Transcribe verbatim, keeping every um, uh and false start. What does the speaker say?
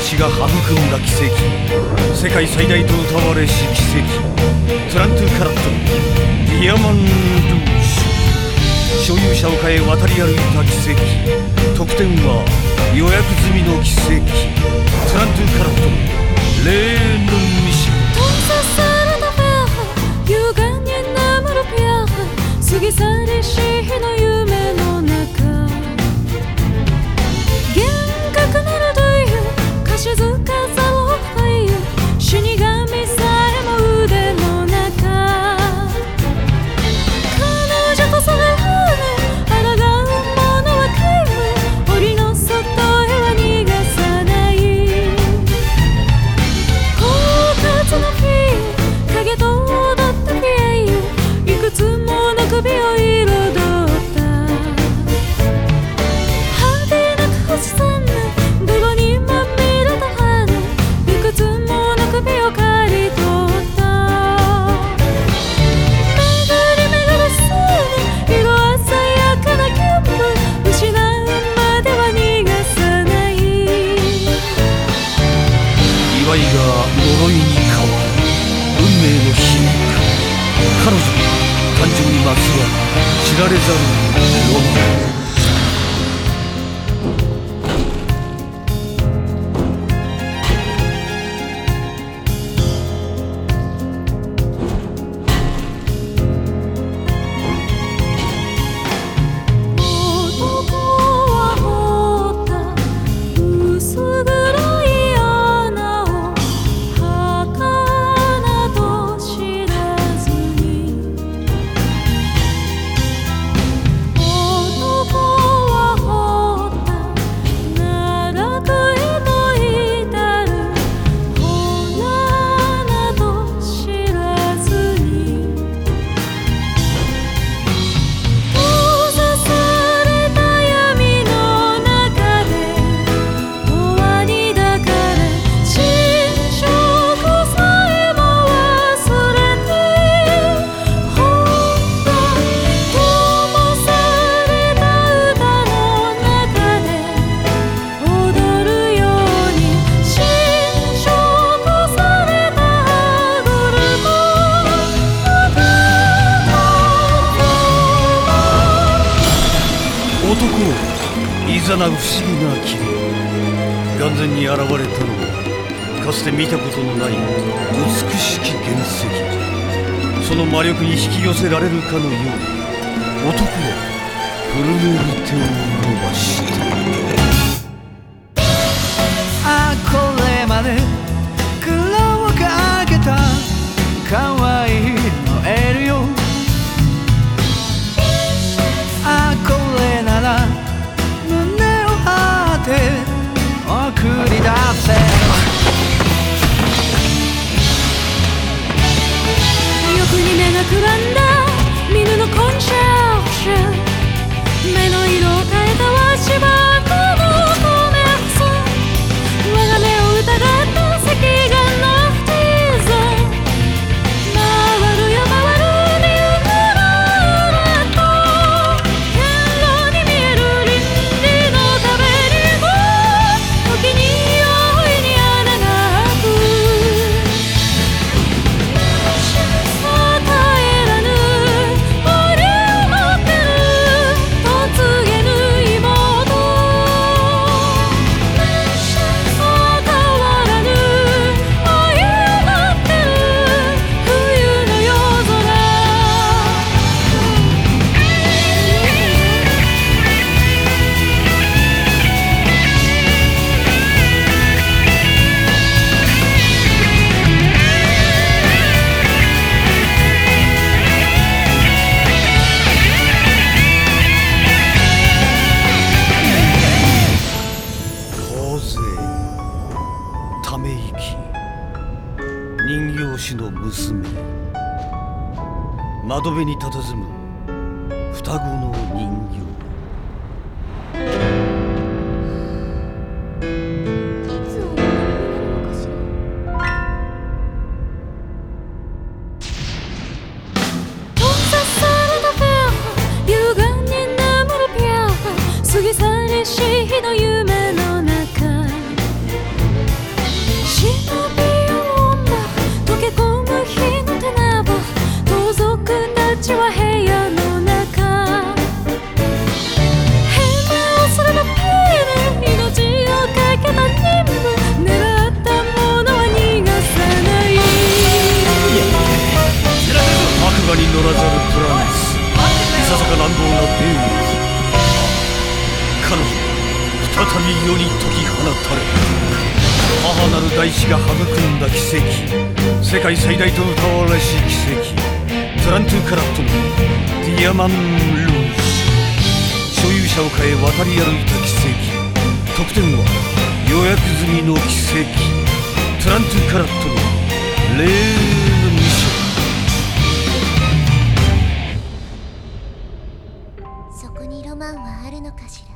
命が育んだ奇跡、世界最大と歌われし奇跡、トラントゥカラットディアマンルージュ、所有者を変え渡り歩いた奇跡、得点は予約済みの奇跡、トラントゥカラットレーヌミシェ優雅に眠るピア過ぎ去りし日の夢の中、幻覚なるという歌詞づかざろうという死神さえも腕の中、彼女とそれをね抗う者は皆無、檻の外へは逃がさない。狡猾のフィー影と踊ったピエイ、いくつもの首を彩った派手な星さんね、泥にまみれた花、いくつもの首を刈り取った巡り巡る巣に色鮮やかな気分、失うまでは逃がさない。 祝いが呪いに変わる運命の皮肉、彼女の誕生にまつわる知られざるロマン。男をいざなう不思議な霧、眼前に現れたのはかつて見たことのない美しき原石。その魔力に引き寄せられるかのように男は震える手を伸ばした。 あこれまで苦労をかけた可愛いノエルよ、あこれなら胸を張って送り出せ。 欲に目がくらんだ見ぬのコンシャーシュ、目の色を変えたわしばこの透明さ、我が目を疑った赤眼のフティーザ、回るよ回る理由ならと剣路に見える倫理の壁にも時に容易に穴が開く。与えらぬ森を持ってる嫁げぬ妹、変わらぬ愛を持ってる冬の夜空。 風ため息、人形師の娘、窓辺に佇む双子の人形。 いつお前になるのかしら。閉ざされたフェア、優雅に眠るピア過ぎ去りし日の夢の中、幻ちは部屋の中変貌すればピーで命をかけた任務狙ったものは逃がさない白馬に乗らざるトランスいささか乱暴なベイル彼女再び世に解き放たれ母なる大地が育んだ奇跡世界最大と歌われし奇跡トラントゥカラットのディアマンルージ所有者を変え渡り歩いた奇跡得点は予約済みの奇跡トラントゥカラットのレールミッションそこにロマンはあるのかしら。